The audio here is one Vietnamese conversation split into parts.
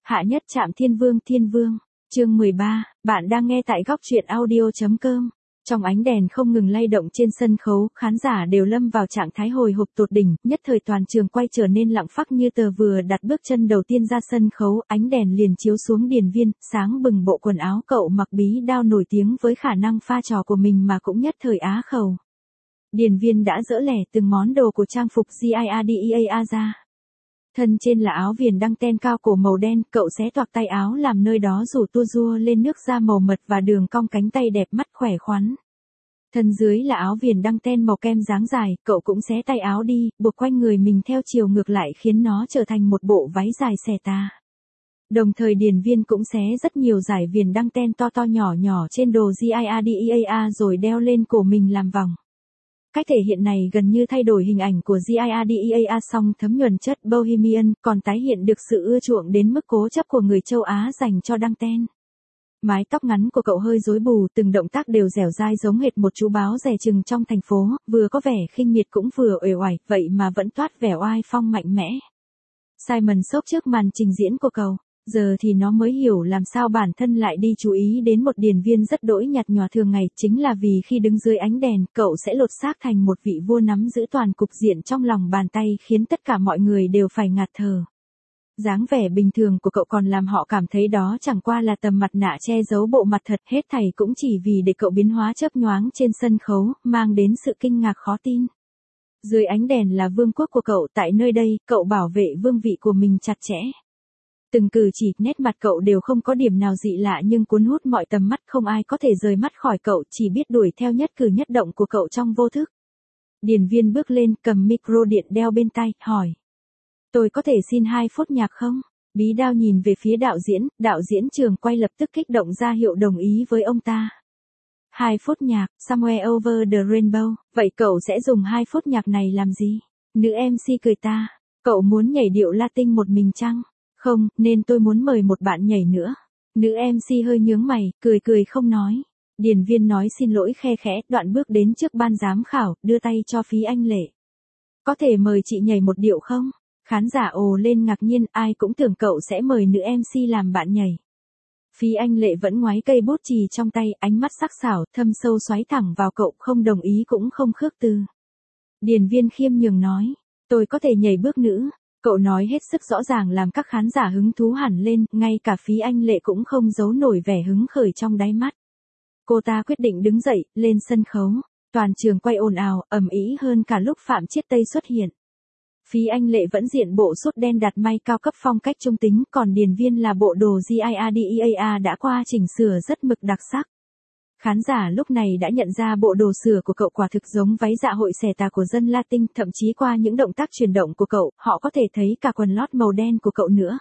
Hạ nhất trạm Thiên Vương, chương 13, bạn đang nghe tại góc truyện audio.com. Trong ánh đèn không ngừng lay động trên sân khấu, khán giả đều lâm vào trạng thái hồi hộp tột đỉnh, nhất thời toàn trường quay trở nên lặng phắc như tờ vừa đặt bước chân đầu tiên ra sân khấu, ánh đèn liền chiếu xuống Điền Viên, sáng bừng bộ quần áo cậu mặc bí đao nổi tiếng với khả năng pha trò của mình mà cũng nhất thời á khẩu. Điền Viên đã dỡ lẻ từng món đồ của trang phục GIADEA ra. Thân trên là áo viền đăng ten cao cổ màu đen, cậu xé toạc tay áo làm nơi đó rủ tua rua lên nước da màu mật và đường cong cánh tay đẹp mắt khỏe khoắn. Thân dưới là áo viền đăng ten màu kem dáng dài, cậu cũng xé tay áo đi, buộc quanh người mình theo chiều ngược lại khiến nó trở thành một bộ váy dài xẻ tà. Đồng thời Điền Viên cũng xé rất nhiều dải viền đăng ten to to nhỏ nhỏ trên đồ GIADEA rồi đeo lên cổ mình làm vòng. Cách thể hiện này gần như thay đổi hình ảnh của GIADEA song thấm nhuần chất bohemian, còn tái hiện được sự ưa chuộng đến mức cố chấp của người châu Á dành cho đăng ten. Mái tóc ngắn của cậu hơi rối bù, từng động tác đều dẻo dai giống hệt một chú báo dè chừng trong thành phố, vừa có vẻ khinh miệt cũng vừa uể oải, vậy mà vẫn toát vẻ oai phong mạnh mẽ. Simon sốc trước màn trình diễn của cậu. Giờ thì nó mới hiểu làm sao bản thân lại đi chú ý đến một Điền Viên rất đỗi nhạt nhòa thường ngày, chính là vì khi đứng dưới ánh đèn, cậu sẽ lột xác thành một vị vua nắm giữ toàn cục diện trong lòng bàn tay khiến tất cả mọi người đều phải ngạt thở. Dáng vẻ bình thường của cậu còn làm họ cảm thấy đó chẳng qua là tấm mặt nạ che giấu bộ mặt thật, hết thảy cũng chỉ vì để cậu biến hóa chớp nhoáng trên sân khấu, mang đến sự kinh ngạc khó tin. Dưới ánh đèn là vương quốc của cậu, tại nơi đây, cậu bảo vệ vương vị của mình chặt chẽ. Từng cử chỉ, nét mặt cậu đều không có điểm nào dị lạ nhưng cuốn hút mọi tầm mắt, không ai có thể rời mắt khỏi cậu, chỉ biết đuổi theo nhất cử nhất động của cậu trong vô thức. Điền Viên bước lên, cầm micro điện đeo bên tai, hỏi. Tôi có thể xin 2 phút nhạc không? Bí đao nhìn về phía đạo diễn trường quay lập tức kích động ra hiệu đồng ý với ông ta. 2 phút nhạc, Somewhere Over the Rainbow, vậy cậu sẽ dùng 2 phút nhạc này làm gì? Nữ MC cười ta, cậu muốn nhảy điệu Latin một mình chăng? Không, nên tôi muốn mời một bạn nhảy nữa. Nữ MC hơi nhướng mày, cười không nói. Điền Viên nói xin lỗi khe khẽ, đoạn bước đến trước ban giám khảo, đưa tay cho Phí Anh Lệ. Có thể mời chị nhảy một điệu không? Khán giả ồ lên ngạc nhiên, ai cũng tưởng cậu sẽ mời nữ MC làm bạn nhảy. Phí Anh Lệ vẫn ngoái cây bút chì trong tay, ánh mắt sắc sảo, thâm sâu xoáy thẳng vào cậu, không đồng ý cũng không khước từ. Điền Viên khiêm nhường nói, tôi có thể nhảy bước nữ. Cậu nói hết sức rõ ràng làm các khán giả hứng thú hẳn lên, ngay cả Phí Anh Lệ cũng không giấu nổi vẻ hứng khởi trong đáy mắt. Cô ta quyết định đứng dậy, lên sân khấu. Toàn trường quay ồn ào, ầm ĩ hơn cả lúc Phạm Chiết Tây xuất hiện. Phí Anh Lệ vẫn diện bộ sút đen đặt may cao cấp phong cách trung tính, còn Điền Viên là bộ đồ GIADEA đã qua chỉnh sửa rất mực đặc sắc. Khán giả lúc này đã nhận ra bộ đồ sửa của cậu quả thực giống váy dạ hội xẻ tà của dân Latin, thậm chí qua những động tác chuyển động của cậu, họ có thể thấy cả quần lót màu đen của cậu nữa.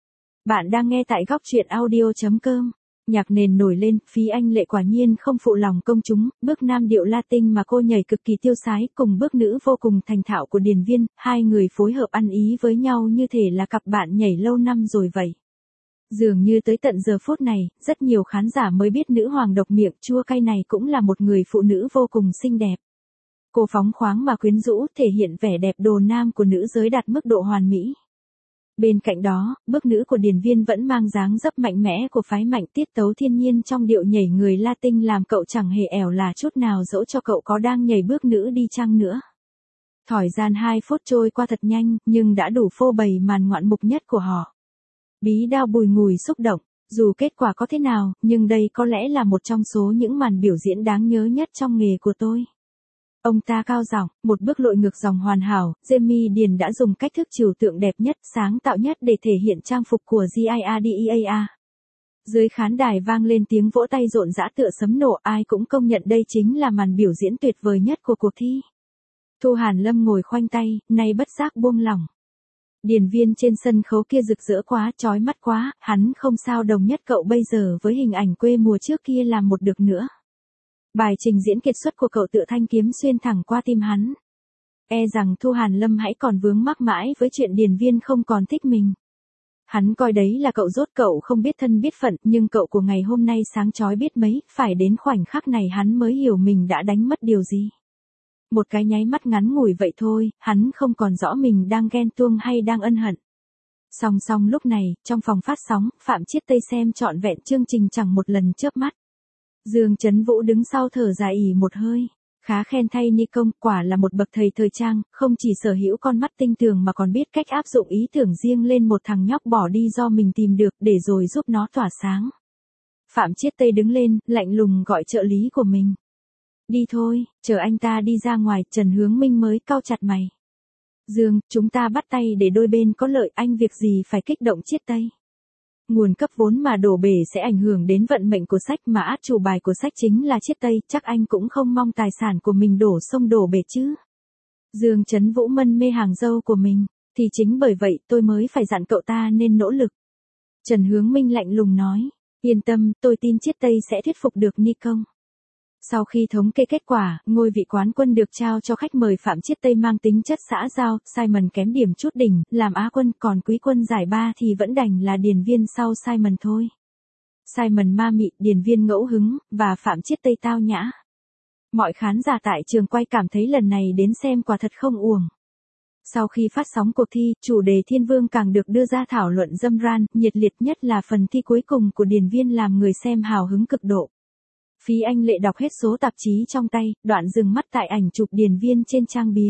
Bạn đang nghe tại góc truyện audio.com. Nhạc nền nổi lên, Phí Anh Lệ quả nhiên không phụ lòng công chúng, bước nam điệu Latin mà cô nhảy cực kỳ tiêu sái, cùng bước nữ vô cùng thành thạo của Điền Viên, hai người phối hợp ăn ý với nhau như thể là cặp bạn nhảy lâu năm rồi vậy. Dường như tới tận giờ phút này, rất nhiều khán giả mới biết nữ hoàng độc miệng chua cay này cũng là một người phụ nữ vô cùng xinh đẹp. Cô phóng khoáng mà quyến rũ, thể hiện vẻ đẹp đồ nam của nữ giới đạt mức độ hoàn mỹ. Bên cạnh đó, bước nữ của Điền Viên vẫn mang dáng dấp mạnh mẽ của phái mạnh, tiết tấu thiên nhiên trong điệu nhảy người Latin làm cậu chẳng hề ẻo là chút nào, dẫu cho cậu có đang nhảy bước nữ đi chăng nữa. Thời gian 2 phút trôi qua thật nhanh, nhưng đã đủ phô bày màn ngoạn mục nhất của họ. Bí đao bùi ngùi xúc động, dù kết quả có thế nào, nhưng đây có lẽ là một trong số những màn biểu diễn đáng nhớ nhất trong nghề của tôi. Ông ta cao giọng, một bước lội ngược dòng hoàn hảo, Jamie Điền đã dùng cách thức trừu tượng đẹp nhất, sáng tạo nhất để thể hiện trang phục của GIADEA. Dưới khán đài vang lên tiếng vỗ tay rộn rã tựa sấm nổ, ai cũng công nhận đây chính là màn biểu diễn tuyệt vời nhất của cuộc thi. Thu Hàn Lâm ngồi khoanh tay, nay bất giác buông lỏng. Điền Viên trên sân khấu kia rực rỡ quá, chói mắt quá, hắn không sao đồng nhất cậu bây giờ với hình ảnh quê mùa trước kia làm một được nữa. Bài trình diễn kiệt xuất của cậu tựa thanh kiếm xuyên thẳng qua tim hắn. E rằng Thu Hàn Lâm hãy còn vướng mắc mãi với chuyện Điền Viên không còn thích mình. Hắn coi đấy là cậu dốt, cậu không biết thân biết phận, nhưng cậu của ngày hôm nay sáng chói biết mấy, phải đến khoảnh khắc này hắn mới hiểu mình đã đánh mất điều gì. Một cái nháy mắt ngắn ngủi vậy thôi, hắn không còn rõ mình đang ghen tuông hay đang ân hận. Song song lúc này, trong phòng phát sóng, Phạm Chiết Tây xem trọn vẹn chương trình chẳng một lần chớp mắt. Dương Chấn Vũ đứng sau thở dài ỉ một hơi. Khá khen thay Ni Công, quả là một bậc thầy thời trang, không chỉ sở hữu con mắt tinh tường mà còn biết cách áp dụng ý tưởng riêng lên một thằng nhóc bỏ đi do mình tìm được để rồi giúp nó tỏa sáng. Phạm Chiết Tây đứng lên, lạnh lùng gọi trợ lý của mình. Đi thôi, chờ anh ta đi ra ngoài, Trần Hướng Minh mới cau chặt mày. Dương, chúng ta bắt tay để đôi bên có lợi, anh việc gì phải kích động Chiết Tây. Nguồn cấp vốn mà đổ bể sẽ ảnh hưởng đến vận mệnh của sách mà át chủ bài của sách chính là Chiết Tây, chắc anh cũng không mong tài sản của mình đổ sông đổ bể chứ. Dương Chấn Vũ mân mê hàng dâu của mình, thì chính bởi vậy tôi mới phải dặn cậu ta nên nỗ lực. Trần Hướng Minh lạnh lùng nói, yên tâm, tôi tin Chiết Tây sẽ thuyết phục được Ni Công. Sau khi thống kê kết quả, ngôi vị quán quân được trao cho khách mời Phạm Chiết Tây mang tính chất xã giao, Simon kém điểm chút đỉnh, làm Á quân, còn quý quân giải ba thì vẫn đành là điền viên sau Simon thôi. Simon ma mị, điền viên ngẫu hứng, và Phạm Chiết Tây tao nhã. Mọi khán giả tại trường quay cảm thấy lần này đến xem quả thật không uổng. Sau khi phát sóng cuộc thi, chủ đề Thiên Vương càng được đưa ra thảo luận râm ran, nhiệt liệt nhất là phần thi cuối cùng của điền viên làm người xem hào hứng cực độ. Phí Anh Lệ đọc hết số tạp chí trong tay, đoạn dừng mắt tại ảnh chụp điền viên trên trang bìa.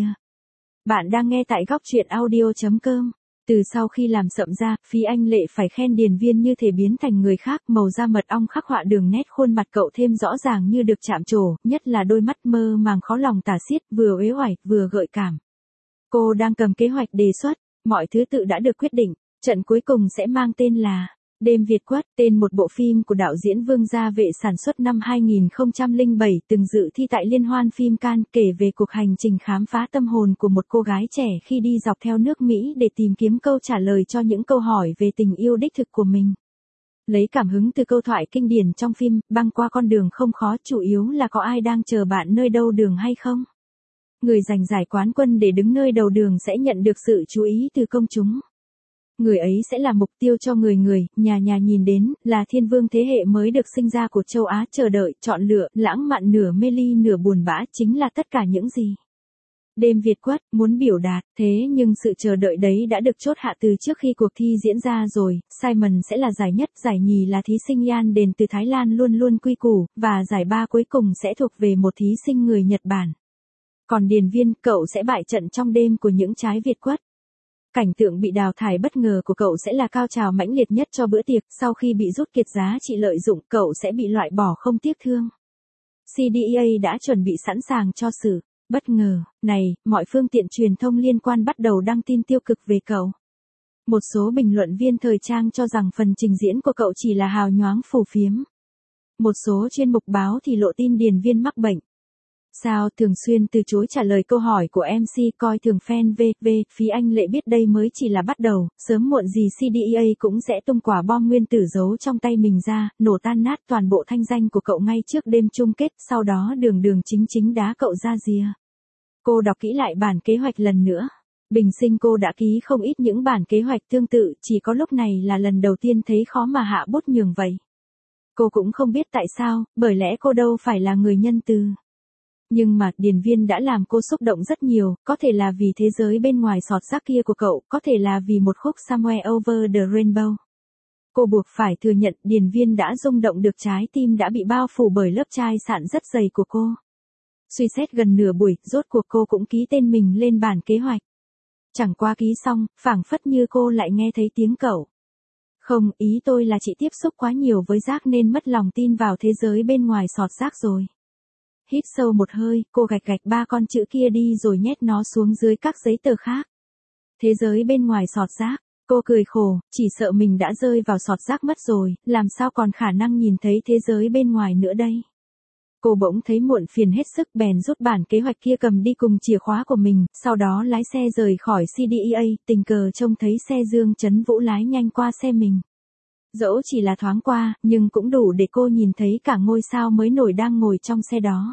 Bạn đang nghe tại góc truyện audio.com. Từ sau khi làm sậm da, Phí Anh Lệ phải khen điền viên như thể biến thành người khác, màu da mật ong khắc họa đường nét khuôn mặt cậu thêm rõ ràng như được chạm trổ, nhất là đôi mắt mơ màng khó lòng tả xiết, vừa uể oải, vừa gợi cảm. Cô đang cầm kế hoạch đề xuất, mọi thứ tự đã được quyết định, trận cuối cùng sẽ mang tên là Đêm Việt Quất, tên một bộ phim của đạo diễn Vương Gia Vệ sản xuất năm 2007, từng dự thi tại Liên hoan phim Cannes, kể về cuộc hành trình khám phá tâm hồn của một cô gái trẻ khi đi dọc theo nước Mỹ để tìm kiếm câu trả lời cho những câu hỏi về tình yêu đích thực của mình. Lấy cảm hứng từ câu thoại kinh điển trong phim, băng qua con đường không khó, chủ yếu là có ai đang chờ bạn nơi đâu đường hay không. Người giành giải quán quân để đứng nơi đầu đường sẽ nhận được sự chú ý từ công chúng. Người ấy sẽ là mục tiêu cho người nhà nhìn đến, là thiên vương thế hệ mới được sinh ra của châu Á, chờ đợi, chọn lựa, lãng mạn nửa mê ly nửa buồn bã chính là tất cả những gì Đêm Việt Quất muốn biểu đạt. Thế nhưng sự chờ đợi đấy đã được chốt hạ từ trước khi cuộc thi diễn ra rồi. Simon sẽ là giải nhất, giải nhì là thí sinh Yan đến từ Thái Lan luôn luôn quy củ, và giải ba cuối cùng sẽ thuộc về một thí sinh người Nhật Bản. Còn điền viên, cậu sẽ bại trận trong đêm của những trái Việt Quất. Cảnh tượng bị đào thải bất ngờ của cậu sẽ là cao trào mãnh liệt nhất cho bữa tiệc, sau khi bị rút kiệt giá trị lợi dụng, cậu sẽ bị loại bỏ không tiếc thương. CDEA đã chuẩn bị sẵn sàng cho sự bất ngờ này, mọi phương tiện truyền thông liên quan bắt đầu đăng tin tiêu cực về cậu. Một số bình luận viên thời trang cho rằng phần trình diễn của cậu chỉ là hào nhoáng phù phiếm. Một số chuyên mục báo thì lộ tin điền viên mắc bệnh. Sao thường xuyên từ chối trả lời câu hỏi của MC, coi thường fan VV. Phí Anh Lệ biết đây mới chỉ là bắt đầu, sớm muộn gì CDEA cũng sẽ tung quả bom nguyên tử giấu trong tay mình ra, nổ tan nát toàn bộ thanh danh của cậu ngay trước đêm chung kết, sau đó đường chính đá cậu ra rìa. Cô đọc kỹ lại bản kế hoạch lần nữa. Bình sinh cô đã ký không ít những bản kế hoạch tương tự, chỉ có lúc này là lần đầu tiên thấy khó mà hạ bút nhường vậy. Cô cũng không biết tại sao, bởi lẽ cô đâu phải là người nhân từ. Nhưng mà, điền viên đã làm cô xúc động rất nhiều, có thể là vì thế giới bên ngoài sọt rác kia của cậu, có thể là vì một khúc Somewhere Over the Rainbow. Cô buộc phải thừa nhận điền viên đã rung động được trái tim đã bị bao phủ bởi lớp chai sạn rất dày của cô. Suy xét gần nửa buổi, rốt cuộc cô cũng ký tên mình lên bản kế hoạch. Chẳng qua ký xong, phảng phất như cô lại nghe thấy tiếng cậu. Không, ý tôi là chị tiếp xúc quá nhiều với rác nên mất lòng tin vào thế giới bên ngoài sọt rác rồi. Hít sâu một hơi, cô gạch ba con chữ kia đi rồi nhét nó xuống dưới các giấy tờ khác. Thế giới bên ngoài sọt rác, cô cười khổ, chỉ sợ mình đã rơi vào sọt rác mất rồi, làm sao còn khả năng nhìn thấy thế giới bên ngoài nữa đây. Cô bỗng thấy muộn phiền hết sức, bèn rút bản kế hoạch kia cầm đi cùng chìa khóa của mình, sau đó lái xe rời khỏi CDEA, tình cờ trông thấy xe Dương Chấn Vũ lái nhanh qua xe mình. Dẫu chỉ là thoáng qua, nhưng cũng đủ để cô nhìn thấy cả ngôi sao mới nổi đang ngồi trong xe đó.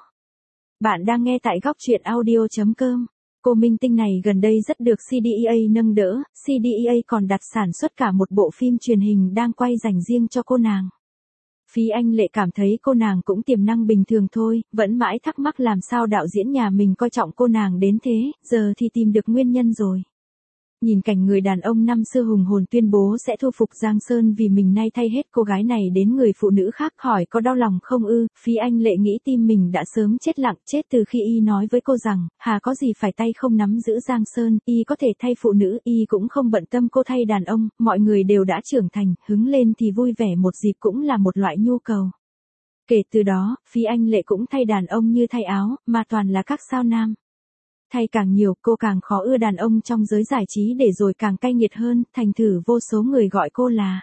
Bạn đang nghe tại góc truyện audio.com. Cô minh tinh này gần đây rất được CDEA nâng đỡ, CDEA còn đặt sản xuất cả một bộ phim truyền hình đang quay dành riêng cho cô nàng. Phí Anh Lệ cảm thấy cô nàng cũng tiềm năng bình thường thôi, vẫn mãi thắc mắc làm sao đạo diễn nhà mình coi trọng cô nàng đến thế, giờ thì tìm được nguyên nhân rồi. Nhìn cảnh người đàn ông năm xưa hùng hồn tuyên bố sẽ thu phục Giang Sơn vì mình nay thay hết cô gái này đến người phụ nữ khác, hỏi có đau lòng không ư? Phí Anh Lệ nghĩ tim mình đã sớm chết lặng, chết từ khi y nói với cô rằng, hà có gì phải tay không nắm giữ Giang Sơn, y có thể thay phụ nữ, y cũng không bận tâm cô thay đàn ông, mọi người đều đã trưởng thành, hứng lên thì vui vẻ một dịp cũng là một loại nhu cầu. Kể từ đó, Phí Anh Lệ cũng thay đàn ông như thay áo, mà toàn là các sao nam. Thay càng nhiều, cô càng khó ưa đàn ông trong giới giải trí, để rồi càng cay nghiệt hơn, thành thử vô số người gọi cô là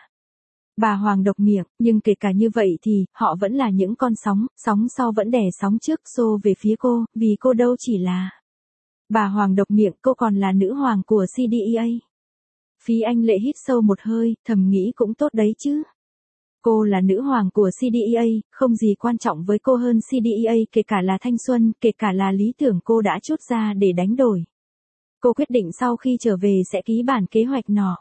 bà Hoàng độc miệng, nhưng kể cả như vậy thì, họ vẫn là những con sóng, sóng sau vẫn đè sóng trước xô về phía cô, vì cô đâu chỉ là bà Hoàng độc miệng, cô còn là nữ hoàng của CDEA. Phí Anh Lệ hít sâu một hơi, thầm nghĩ cũng tốt đấy chứ. Cô là nữ hoàng của CDEA, không gì quan trọng với cô hơn CDEA, kể cả là thanh xuân, kể cả là lý tưởng cô đã chốt ra để đánh đổi. Cô quyết định sau khi trở về sẽ ký bản kế hoạch nọ.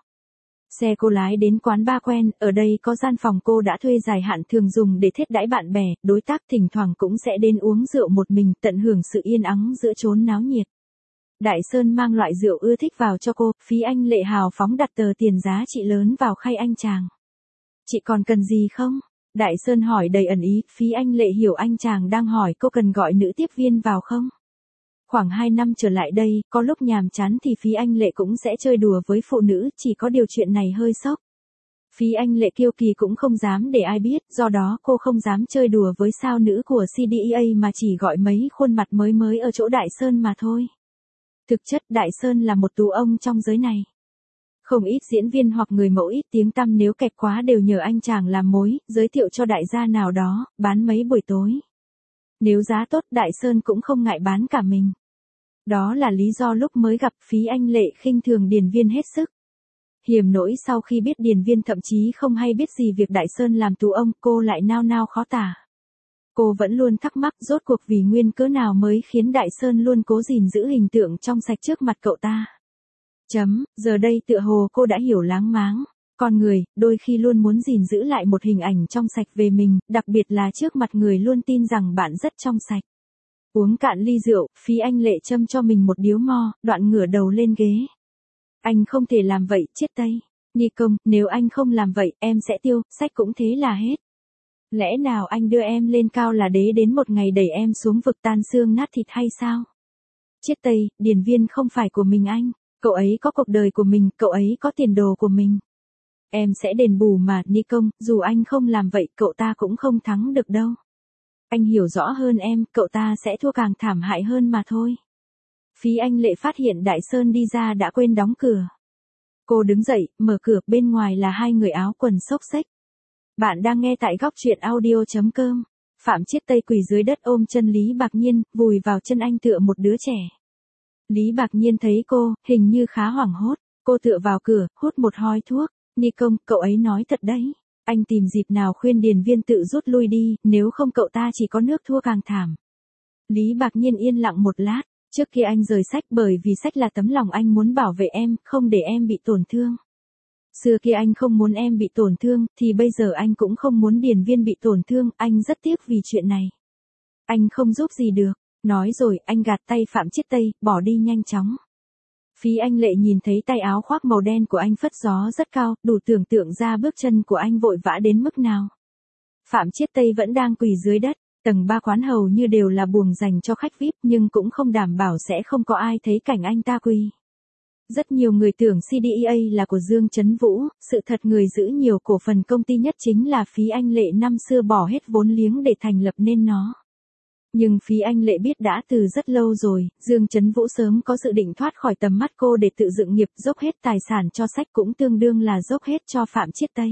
Xe cô lái đến quán bar quen, ở đây có gian phòng cô đã thuê dài hạn thường dùng để thiết đãi bạn bè, đối tác, thỉnh thoảng cũng sẽ đến uống rượu một mình, tận hưởng sự yên ắng giữa chốn náo nhiệt. Đại Sơn mang loại rượu ưa thích vào cho cô, Phí Anh Lệ hào phóng đặt tờ tiền giá trị lớn vào khay anh chàng. Chị còn cần gì không? Đại Sơn hỏi đầy ẩn ý, Phí Anh Lệ hiểu anh chàng đang hỏi cô cần gọi nữ tiếp viên vào không? Khoảng 2 năm trở lại đây, có lúc nhàm chán thì Phí Anh Lệ cũng sẽ chơi đùa với phụ nữ, chỉ có điều chuyện này hơi sốc. Phí Anh Lệ kiêu kỳ cũng không dám để ai biết, do đó cô không dám chơi đùa với sao nữ của CDEA mà chỉ gọi mấy khuôn mặt mới ở chỗ Đại Sơn mà thôi. Thực chất Đại Sơn là một tú ông trong giới này. Không ít diễn viên hoặc người mẫu ít tiếng tăm nếu kẹt quá đều nhờ anh chàng làm mối, giới thiệu cho đại gia nào đó, bán mấy buổi tối. Nếu giá tốt Đại Sơn cũng không ngại bán cả mình. Đó là lý do lúc mới gặp Phí Anh Lệ khinh thường Điền Viên hết sức. Hiểm nỗi sau khi biết Điền Viên thậm chí không hay biết gì việc Đại Sơn làm tú ông, cô lại nao nao khó tả. Cô vẫn luôn thắc mắc rốt cuộc vì nguyên cớ nào mới khiến Đại Sơn luôn cố gìn giữ hình tượng trong sạch trước mặt cậu ta. Giờ đây tựa hồ cô đã hiểu láng máng. Con người, đôi khi luôn muốn gìn giữ lại một hình ảnh trong sạch về mình, đặc biệt là trước mặt người luôn tin rằng bạn rất trong sạch. Uống cạn ly rượu, Phí Anh Lệ châm cho mình một điếu mo, đoạn ngửa đầu lên ghế. Anh không thể làm vậy, chết tây. Ni công, nếu anh không làm vậy, em sẽ tiêu, sách cũng thế là hết. Lẽ nào anh đưa em lên cao là đế đến một ngày đẩy em xuống vực tan xương nát thịt hay sao? Chết tây, Điền Viên không phải của mình anh. Cậu ấy có cuộc đời của mình, cậu ấy có tiền đồ của mình. Em sẽ đền bù mà, Ni công, dù anh không làm vậy, cậu ta cũng không thắng được đâu. Anh hiểu rõ hơn em, cậu ta sẽ thua càng thảm hại hơn mà thôi. Phí Anh Lệ phát hiện Đại Sơn đi ra đã quên đóng cửa. Cô đứng dậy, mở cửa, bên ngoài là hai người áo quần xốc xếch. Bạn đang nghe tại góc truyện audio.com. Phạm Chiết Tây quỳ dưới đất ôm chân Lý Bạc Nhiên, vùi vào chân anh tựa một đứa trẻ. Lý Bạc Nhiên thấy cô, hình như khá hoảng hốt. Cô tựa vào cửa, hút một hoi thuốc. Ni công, cậu ấy nói thật đấy. Anh tìm dịp nào khuyên Điền Viên tự rút lui đi, nếu không cậu ta chỉ có nước thua càng thảm. Lý Bạc Nhiên yên lặng một lát. Trước khi anh rời sách, bởi vì sách là tấm lòng anh muốn bảo vệ em, không để em bị tổn thương. Xưa kia anh không muốn em bị tổn thương, thì bây giờ anh cũng không muốn Điền Viên bị tổn thương, anh rất tiếc vì chuyện này. Anh không giúp gì được. Nói rồi, anh gạt tay Phạm Chiết Tây, bỏ đi nhanh chóng. Phí Anh Lệ nhìn thấy tay áo khoác màu đen của anh phất gió rất cao, đủ tưởng tượng ra bước chân của anh vội vã đến mức nào. Phạm Chiết Tây vẫn đang quỳ dưới đất, tầng 3 quán hầu như đều là buồng dành cho khách VIP nhưng cũng không đảm bảo sẽ không có ai thấy cảnh anh ta quỳ. Rất nhiều người tưởng CDEA là của Dương Chấn Vũ, sự thật người giữ nhiều cổ phần công ty nhất chính là Phí Anh Lệ năm xưa bỏ hết vốn liếng để thành lập nên nó. Nhưng Phí Anh Lệ biết đã từ rất lâu rồi, Dương Chấn Vũ sớm có dự định thoát khỏi tầm mắt cô để tự dựng nghiệp, dốc hết tài sản cho sách cũng tương đương là dốc hết cho Phạm Chiết Tây.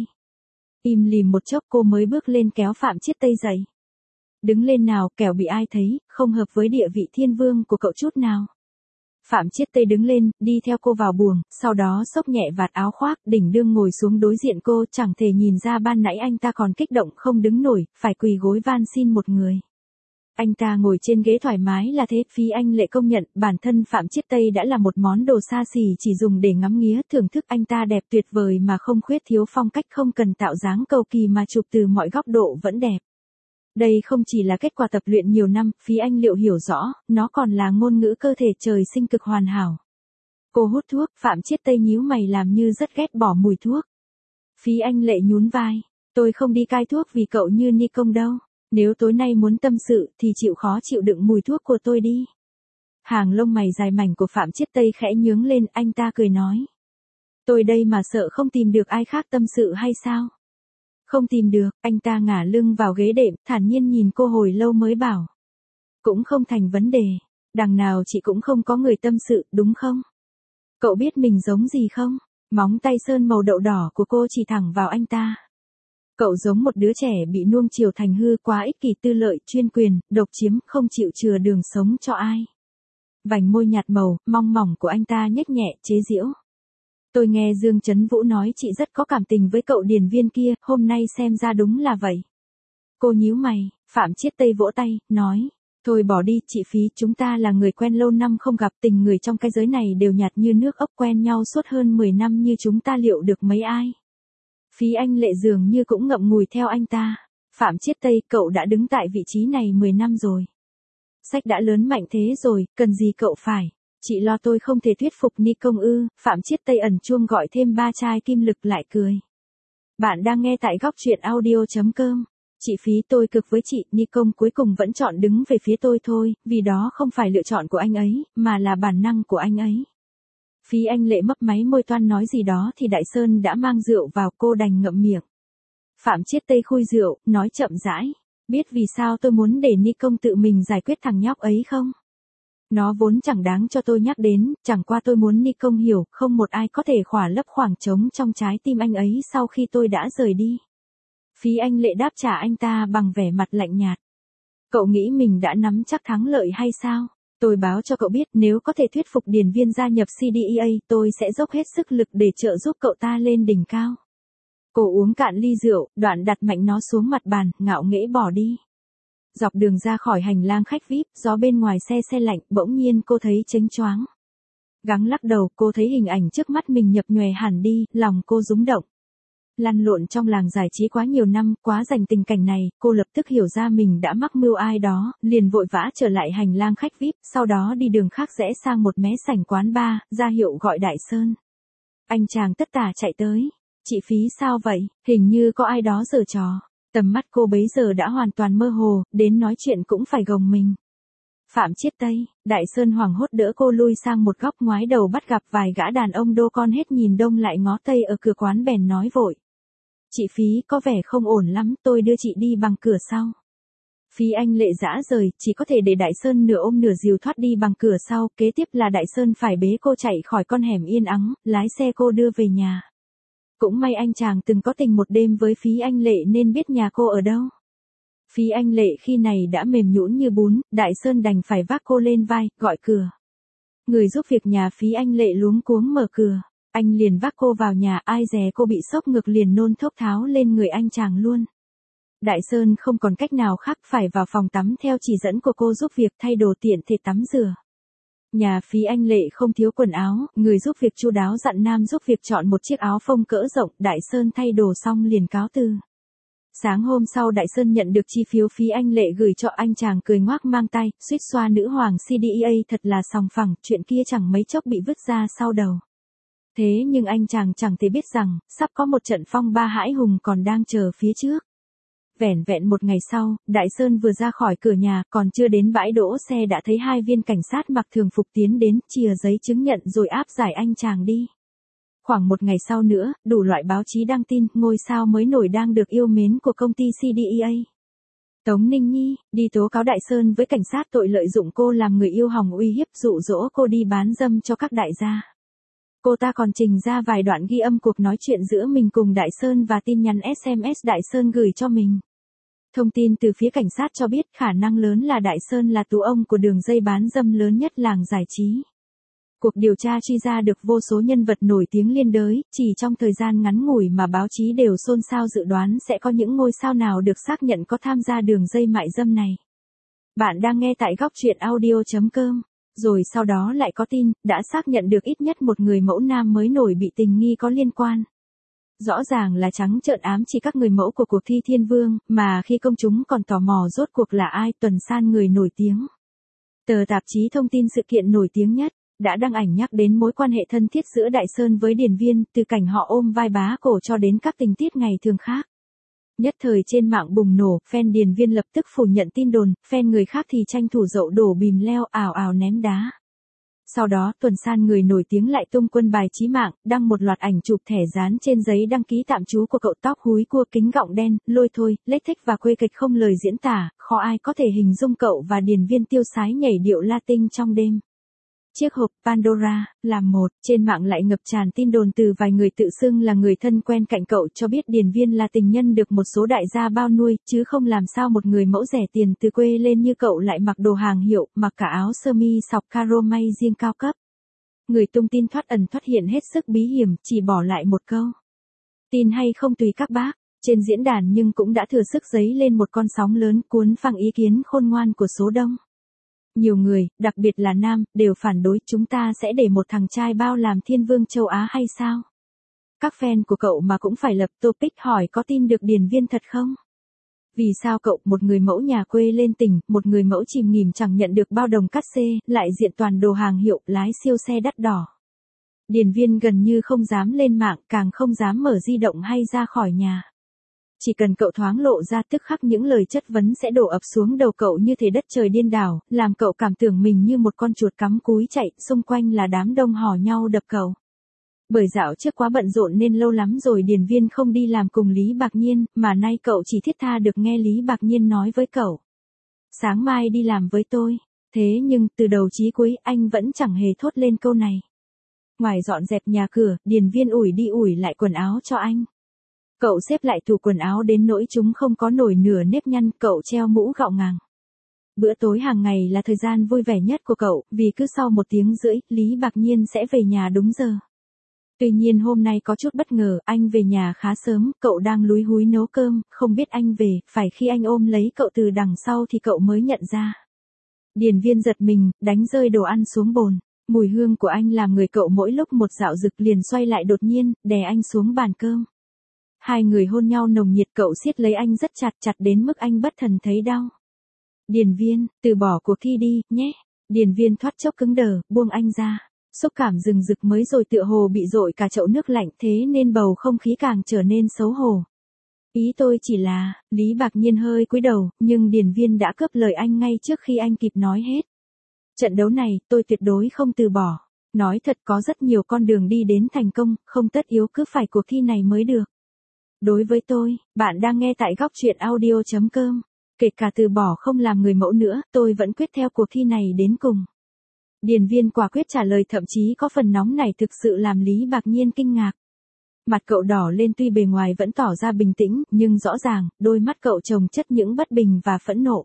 Im lìm một chốc cô mới bước lên kéo Phạm Chiết Tây dậy. Đứng lên nào, kẻo bị ai thấy, không hợp với địa vị thiên vương của cậu chút nào. Phạm Chiết Tây đứng lên, đi theo cô vào buồng, sau đó xốc nhẹ vạt áo khoác, đỉnh đương ngồi xuống đối diện cô, chẳng thể nhìn ra ban nãy anh ta còn kích động không đứng nổi, phải quỳ gối van xin một người. Anh ta ngồi trên ghế thoải mái là thế, Phí Anh Lệ công nhận, bản thân Phạm Chiết Tây đã là một món đồ xa xỉ chỉ dùng để ngắm nghía, thưởng thức. Anh ta đẹp tuyệt vời mà không khuyết thiếu phong cách, không cần tạo dáng cầu kỳ mà chụp từ mọi góc độ vẫn đẹp. Đây không chỉ là kết quả tập luyện nhiều năm, Phí Anh Liệu hiểu rõ, nó còn là ngôn ngữ cơ thể trời sinh cực hoàn hảo. Cô hút thuốc, Phạm Chiết Tây nhíu mày làm như rất ghét bỏ mùi thuốc. Phí Anh Lệ nhún vai, tôi không đi cai thuốc vì cậu như Ni Công đâu. Nếu tối nay muốn tâm sự thì chịu khó chịu đựng mùi thuốc của tôi đi. Hàng lông mày dài mảnh của Phạm Chiết Tây khẽ nhướng lên, anh ta cười nói. Tôi đây mà sợ không tìm được ai khác tâm sự hay sao? Không tìm được, anh ta ngả lưng vào ghế đệm, thản nhiên nhìn cô hồi lâu mới bảo. Cũng không thành vấn đề, đằng nào chị cũng không có người tâm sự, đúng không? Cậu biết mình giống gì không? Móng tay sơn màu đậu đỏ của cô chỉ thẳng vào anh ta. Cậu giống một đứa trẻ bị nuông chiều thành hư, quá ích kỷ, tư lợi, chuyên quyền, độc chiếm, không chịu chừa đường sống cho ai. Vành môi nhạt màu, mong mỏng của anh ta nhếch nhẹ, chế giễu. Tôi nghe Dương Chấn Vũ nói chị rất có cảm tình với cậu điền viên kia, hôm nay xem ra đúng là vậy. Cô nhíu mày, Phạm Chiết Tây vỗ tay, nói. Thôi bỏ đi, chị Phí, chúng ta là người quen lâu năm không gặp, tình người trong cái giới này đều nhạt như nước ốc, quen nhau suốt hơn 10 năm như chúng ta liệu được mấy ai. Phí Anh Lệ dường như cũng ngậm ngùi theo anh ta. Phạm Chiết Tây, cậu đã đứng tại vị trí này 10 năm rồi. Sách đã lớn mạnh thế rồi, cần gì cậu phải. Chị lo tôi không thể thuyết phục Ni Công ư? Phạm Chiết Tây ẩn chuông gọi thêm 3 chai kim lực lại cười. Bạn đang nghe tại góc truyện audio.com. Chị Phí, tôi cực với chị, Ni Công cuối cùng vẫn chọn đứng về phía tôi thôi, vì đó không phải lựa chọn của anh ấy, mà là bản năng của anh ấy. Phí Anh Lệ mấp máy môi toan nói gì đó thì Đại Sơn đã mang rượu vào, cô đành ngậm miệng. Phạm Chiết Tây khui rượu, nói chậm rãi. Biết vì sao tôi muốn để Ni Công tự mình giải quyết thằng nhóc ấy không? Nó vốn chẳng đáng cho tôi nhắc đến, chẳng qua tôi muốn Ni Công hiểu, không một ai có thể khỏa lấp khoảng trống trong trái tim anh ấy sau khi tôi đã rời đi. Phí Anh Lệ đáp trả anh ta bằng vẻ mặt lạnh nhạt. Cậu nghĩ mình đã nắm chắc thắng lợi hay sao? Tôi báo cho cậu biết, nếu có thể thuyết phục điền viên gia nhập CDEA, tôi sẽ dốc hết sức lực để trợ giúp cậu ta lên đỉnh cao. Cô uống cạn ly rượu, đoạn đặt mạnh nó xuống mặt bàn, ngạo nghễ bỏ đi. Dọc đường ra khỏi hành lang khách VIP, gió bên ngoài xe lạnh, bỗng nhiên cô thấy chếnh choáng. Gắng lắc đầu, cô thấy hình ảnh trước mắt mình nhập nhoè hẳn đi, lòng cô rúng động. Lăn lộn trong làng giải trí quá nhiều năm, quá dành tình cảnh này, cô lập tức hiểu ra mình đã mắc mưu ai đó, liền vội vã trở lại hành lang khách VIP, sau đó đi đường khác rẽ sang một mé sảnh quán bar, ra hiệu gọi Đại Sơn. Anh chàng tất tả chạy tới. Chị Phí sao vậy, hình như có ai đó giở trò. Tầm mắt cô bấy giờ đã hoàn toàn mơ hồ, đến nói chuyện cũng phải gồng mình. Phạm Chiết Tây, Đại Sơn hoảng hốt đỡ cô lui sang một góc, ngoái đầu bắt gặp vài gã đàn ông đô con hết nhìn đông lại ngó tây ở cửa quán, bèn nói vội. Chị Phí có vẻ không ổn lắm, tôi đưa chị đi bằng cửa sau. Phí Anh Lệ dã rời, chỉ có thể để Đại Sơn nửa ôm nửa dìu thoát đi bằng cửa sau, kế tiếp là Đại Sơn phải bế cô chạy khỏi con hẻm yên ắng, lái xe cô đưa về nhà. Cũng may anh chàng từng có tình một đêm với Phí Anh Lệ nên biết nhà cô ở đâu. Phí Anh Lệ khi này đã mềm nhũn như bún, Đại Sơn đành phải vác cô lên vai, gọi cửa. Người giúp việc nhà Phí Anh Lệ luống cuống mở cửa. Anh liền vác cô vào nhà, ai dè cô bị sốc ngực liền nôn thốc tháo lên người anh chàng luôn. Đại Sơn không còn cách nào khác phải vào phòng tắm theo chỉ dẫn của cô giúp việc, thay đồ tiện thể tắm rửa. Nhà Phí Anh Lệ không thiếu quần áo, người giúp việc chu đáo dặn nam giúp việc chọn một chiếc áo phông cỡ rộng, Đại Sơn thay đồ xong liền cáo từ. Sáng hôm sau Đại Sơn nhận được chi phiếu Phí Anh Lệ gửi cho, anh chàng cười ngoác mang tay, suýt xoa nữ hoàng CDEA, thật là sòng phẳng, chuyện kia chẳng mấy chốc bị vứt ra sau đầu. Thế nhưng anh chàng chẳng thể biết rằng, sắp có một trận phong ba hãi hùng còn đang chờ phía trước. Vẻn vẹn một ngày sau, Đại Sơn vừa ra khỏi cửa nhà, còn chưa đến bãi đỗ xe đã thấy 2 viên cảnh sát mặc thường phục tiến đến, chìa giấy chứng nhận rồi áp giải anh chàng đi. Khoảng một ngày sau nữa, đủ loại báo chí đăng tin, ngôi sao mới nổi đang được yêu mến của công ty CDEA. Tống Ninh Nhi, đi tố cáo Đại Sơn với cảnh sát tội lợi dụng cô làm người yêu hòng uy hiếp dụ dỗ cô đi bán dâm cho các đại gia. Cô ta còn trình ra vài đoạn ghi âm cuộc nói chuyện giữa mình cùng Đại Sơn và tin nhắn SMS Đại Sơn gửi cho mình. Thông tin từ phía cảnh sát cho biết khả năng lớn là Đại Sơn là tú ông của đường dây bán dâm lớn nhất làng giải trí. Cuộc điều tra truy ra được vô số nhân vật nổi tiếng liên đới, chỉ trong thời gian ngắn ngủi mà báo chí đều xôn xao dự đoán sẽ có những ngôi sao nào được xác nhận có tham gia đường dây mại dâm này. Bạn đang nghe tại góc truyện audio.com. Rồi sau đó lại có tin, đã xác nhận được ít nhất một người mẫu nam mới nổi bị tình nghi có liên quan. Rõ ràng là trắng trợn ám chỉ các người mẫu của cuộc thi Thiên Vương, mà khi công chúng còn tò mò rốt cuộc là ai, Tuần San người nổi tiếng. Tờ tạp chí thông tin sự kiện nổi tiếng nhất, đã đăng ảnh nhắc đến mối quan hệ thân thiết giữa Đại Sơn với Điền Viên, từ cảnh họ ôm vai bá cổ cho đến các tình tiết ngày thường khác. Nhất thời trên mạng bùng nổ, fan Điền Viên lập tức phủ nhận tin đồn, fan người khác thì tranh thủ dậu đổ bìm leo ào ào ném đá. Sau đó Tuần San người nổi tiếng lại tung quân bài chí mạng, đăng một loạt ảnh chụp thẻ dán trên giấy đăng ký tạm trú của cậu tóc húi cua kính gọng đen, lôi thôi, lếch thếch và quê kịch không lời diễn tả, khó ai có thể hình dung cậu và Điền Viên tiêu sái nhảy điệu Latin trong đêm. Chiếc hộp Pandora, làm một, trên mạng lại ngập tràn tin đồn từ vài người tự xưng là người thân quen cạnh cậu cho biết Điền Viên là tình nhân được một số đại gia bao nuôi, chứ không làm sao một người mẫu rẻ tiền từ quê lên như cậu lại mặc đồ hàng hiệu, mặc cả áo sơ mi sọc caro may riêng cao cấp. Người tung tin thoát ẩn thoát hiện hết sức bí hiểm, chỉ bỏ lại một câu. Tin hay không tùy các bác, trên diễn đàn nhưng cũng đã thừa sức dấy lên một con sóng lớn cuốn phăng ý kiến khôn ngoan của số đông. Nhiều người, đặc biệt là nam, đều phản đối chúng ta sẽ để một thằng trai bao làm thiên vương châu Á hay sao? Các fan của cậu mà cũng phải lập topic hỏi có tin được Điền Viên thật không? Vì sao cậu, một người mẫu nhà quê lên tỉnh, một người mẫu chìm nghỉm chẳng nhận được bao đồng cát xê, lại diện toàn đồ hàng hiệu, lái siêu xe đắt đỏ? Điền Viên gần như không dám lên mạng, càng không dám mở di động hay ra khỏi nhà. Chỉ cần cậu thoáng lộ ra tức khắc những lời chất vấn sẽ đổ ập xuống đầu cậu như thể đất trời điên đảo, làm cậu cảm tưởng mình như một con chuột cắm cúi chạy, xung quanh là đám đông hò nhau đập cậu. Bởi dạo trước quá bận rộn nên lâu lắm rồi Điền Viên không đi làm cùng Lý Bạc Nhiên, mà nay cậu chỉ thiết tha được nghe Lý Bạc Nhiên nói với cậu. Sáng mai đi làm với tôi. Thế nhưng từ đầu chí cuối anh vẫn chẳng hề thốt lên câu này. Ngoài dọn dẹp nhà cửa, Điền Viên ủi đi ủi lại quần áo cho anh. Cậu xếp lại tủ quần áo đến nỗi chúng không có nổi nửa nếp nhăn, cậu treo mũ gạo ngàng. Bữa tối hàng ngày là thời gian vui vẻ nhất của cậu, vì cứ sau 1 tiếng rưỡi, Lý Bạc Nhiên sẽ về nhà đúng giờ. Tuy nhiên hôm nay có chút bất ngờ, anh về nhà khá sớm, cậu đang lúi húi nấu cơm, không biết anh về, phải khi anh ôm lấy cậu từ đằng sau thì cậu mới nhận ra. Điền Viên giật mình, đánh rơi đồ ăn xuống bồn. Mùi hương của anh làm người cậu mỗi lúc một dạo dực, liền xoay lại đột nhiên, đè anh xuống bàn cơm. Hai người hôn nhau nồng nhiệt, cậu siết lấy anh rất chặt, chặt đến mức anh bất thần thấy đau. Điền Viên, từ bỏ cuộc thi đi, nhé. Điền Viên thoát chốc cứng đờ, buông anh ra. Xúc cảm rừng rực mới rồi tựa hồ bị dội cả chậu nước lạnh, thế nên bầu không khí càng trở nên xấu hổ. Ý tôi chỉ là, Lý Bạc Nhiên hơi cúi đầu, nhưng Điền Viên đã cướp lời anh ngay trước khi anh kịp nói hết. Trận đấu này, tôi tuyệt đối không từ bỏ. Nói thật có rất nhiều con đường đi đến thành công, không tất yếu cứ phải cuộc thi này mới được. Đối với tôi, bạn đang nghe tại góc truyện audio.com. Kể cả từ bỏ không làm người mẫu nữa, tôi vẫn quyết theo cuộc thi này đến cùng. Điền Viên quả quyết trả lời, thậm chí có phần nóng nảy thực sự làm Lý Bạc Nhiên kinh ngạc. Mặt cậu đỏ lên, tuy bề ngoài vẫn tỏ ra bình tĩnh, nhưng rõ ràng, đôi mắt cậu chồng chất những bất bình và phẫn nộ.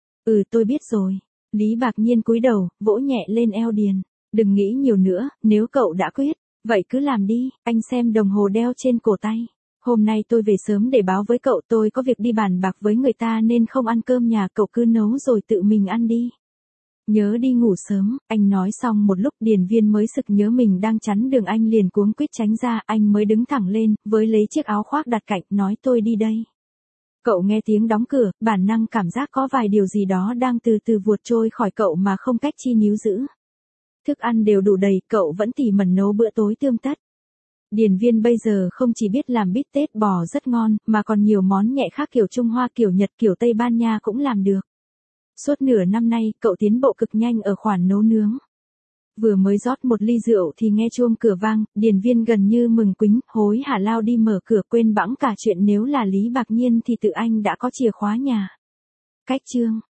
Tôi biết rồi. Lý Bạc Nhiên cúi đầu, vỗ nhẹ lên eo Điền. Đừng nghĩ nhiều nữa, nếu cậu đã quyết, vậy cứ làm đi. Anh xem đồng hồ đeo trên cổ tay. Hôm nay tôi về sớm để báo với cậu, tôi có việc đi bàn bạc với người ta nên không ăn cơm nhà, cậu cứ nấu rồi tự mình ăn đi. Nhớ đi ngủ sớm. Anh nói xong một lúc Điền Viên mới sực nhớ mình đang chắn đường, anh liền cuống quýt tránh ra, anh mới đứng thẳng lên, với lấy chiếc áo khoác đặt cạnh, nói tôi đi đây. Cậu nghe tiếng đóng cửa, bản năng cảm giác có vài điều gì đó đang từ từ vuột trôi khỏi cậu mà không cách chi níu giữ. Thức ăn đều đủ đầy, cậu vẫn tỉ mẩn nấu bữa tối tươm tất. Điền Viên bây giờ không chỉ biết làm bít tết bò rất ngon, mà còn nhiều món nhẹ khác kiểu Trung Hoa, kiểu Nhật, kiểu Tây Ban Nha cũng làm được. Suốt nửa năm nay, cậu tiến bộ cực nhanh ở khoản nấu nướng. Vừa mới rót một ly rượu thì nghe chuông cửa vang, Điền Viên gần như mừng quính, hối hả lao đi mở cửa, quên bẵng cả chuyện nếu là Lý Bạc Nhiên thì tự anh đã có chìa khóa nhà. Cách chương